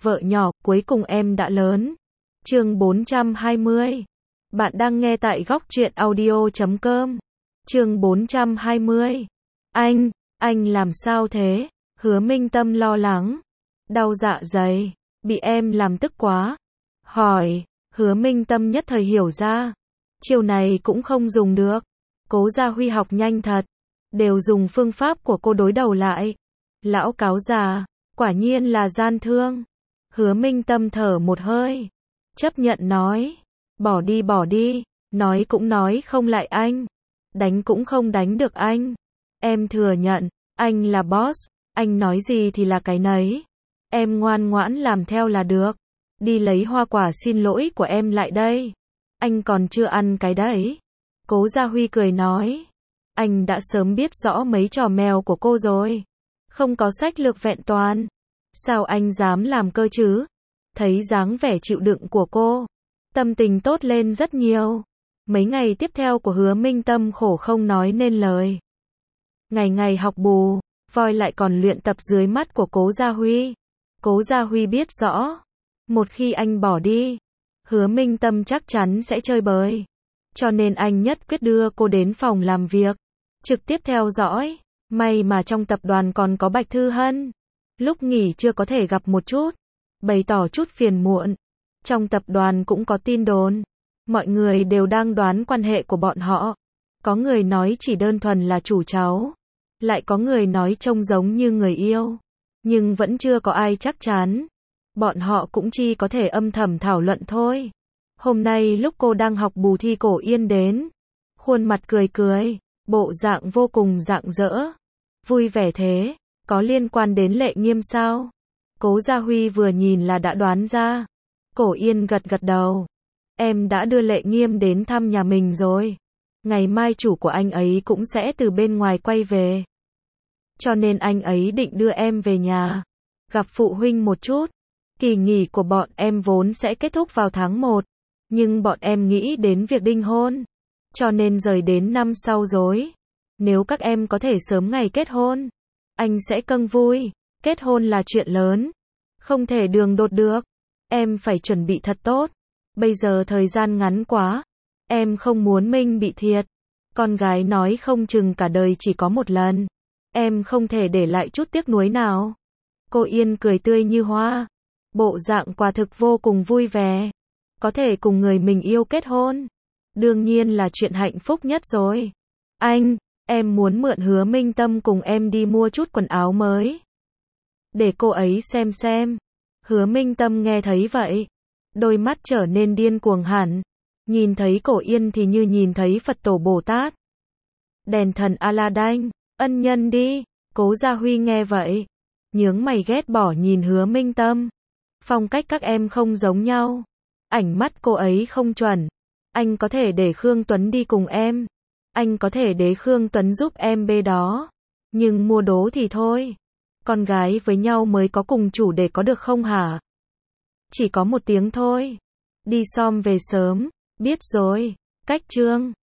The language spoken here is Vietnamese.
Vợ nhỏ, cuối cùng em đã lớn. Chương 420. Bạn đang nghe tại góc truyện audio.com. Chương 420. Anh làm sao thế? Hứa Minh Tâm lo lắng. Đau dạ dày, bị em làm tức quá. Hỏi, Hứa Minh Tâm nhất thời hiểu ra. Chiều này cũng không dùng được. Cố Gia Huy học nhanh thật. Đều dùng phương pháp của cô đối đầu lại. Lão cáo già, quả nhiên là gian thương. Hứa Minh Tâm thở một hơi. Chấp nhận nói. Bỏ đi, nói cũng nói không lại anh. Đánh cũng không đánh được anh. Em thừa nhận, anh là boss, anh nói gì thì là cái nấy. Em ngoan ngoãn làm theo là được. Đi lấy hoa quả xin lỗi của em lại đây. Anh còn chưa ăn cái đấy. Cố Gia Huy cười nói. Anh đã sớm biết rõ mấy trò mèo của cô rồi. Không có sách lược vẹn toàn. Sao anh dám làm cơ chứ? Thấy dáng vẻ chịu đựng của cô, tâm tình tốt lên rất nhiều. Mấy ngày tiếp theo của Hứa Minh Tâm khổ không nói nên lời. Ngày ngày học bù, voi lại còn luyện tập dưới mắt của Cố Gia Huy. Cố Gia Huy biết rõ, một khi anh bỏ đi, Hứa Minh Tâm chắc chắn sẽ chơi bời. Cho nên anh nhất quyết đưa cô đến phòng làm việc, trực tiếp theo dõi. May mà trong tập đoàn còn có Bạch Thư Hân. Lúc nghỉ chưa có thể gặp một chút, bày tỏ chút phiền muộn. Trong tập đoàn cũng có tin đồn. Mọi người đều đang đoán quan hệ của bọn họ. Có người nói chỉ đơn thuần là chủ cháu. Lại có người nói trông giống như người yêu. Nhưng vẫn chưa có ai chắc chắn. Bọn họ cũng chỉ có thể âm thầm thảo luận thôi. Hôm nay lúc cô đang học bù thì Cổ Yên đến. Khuôn mặt cười cười, bộ dạng vô cùng rạng rỡ. Vui vẻ thế, có liên quan đến Lệ Nghiêm sao? Cố Gia Huy vừa nhìn là đã đoán ra. Cổ Yên gật gật đầu. Em đã đưa Lệ Nghiêm đến thăm nhà mình rồi. Ngày mai chủ của anh ấy cũng sẽ từ bên ngoài quay về. Cho nên anh ấy định đưa em về nhà, gặp phụ huynh một chút. Kỳ nghỉ của bọn em vốn sẽ kết thúc vào tháng 1. Nhưng bọn em nghĩ đến việc đính hôn. Cho nên rời đến năm sau rồi. Nếu các em có thể sớm ngày kết hôn, anh sẽ câng vui. Kết hôn là chuyện lớn, không thể đường đột được. Em phải chuẩn bị thật tốt. Bây giờ thời gian ngắn quá. Em không muốn Minh bị thiệt. Con gái nói không chừng cả đời chỉ có một lần. Em không thể để lại chút tiếc nuối nào. Cô Yên cười tươi như hoa. Bộ dạng quả thực vô cùng vui vẻ. Có thể cùng người mình yêu kết hôn, đương nhiên là chuyện hạnh phúc nhất rồi. Em muốn mượn Hứa Minh Tâm cùng em đi mua chút quần áo mới. Để cô ấy xem. Hứa Minh Tâm nghe thấy vậy, đôi mắt trở nên điên cuồng hẳn. Nhìn thấy Cổ Yên thì như nhìn thấy Phật tổ Bồ Tát. Đèn thần Aladdin, ân nhân đi. Cố Gia Huy nghe vậy, nhướng mày ghét bỏ nhìn Hứa Minh Tâm. Phong cách các em không giống nhau. Ảnh mắt cô ấy không chuẩn. Anh có thể để Khương Tuấn đi cùng em. Anh có thể để Khương Tuấn giúp em bê đó. Nhưng mua đố thì thôi. Con gái với nhau mới có cùng chủ để có được không hả? Chỉ có một tiếng thôi. Đi som về sớm. Biết rồi. Cách chương.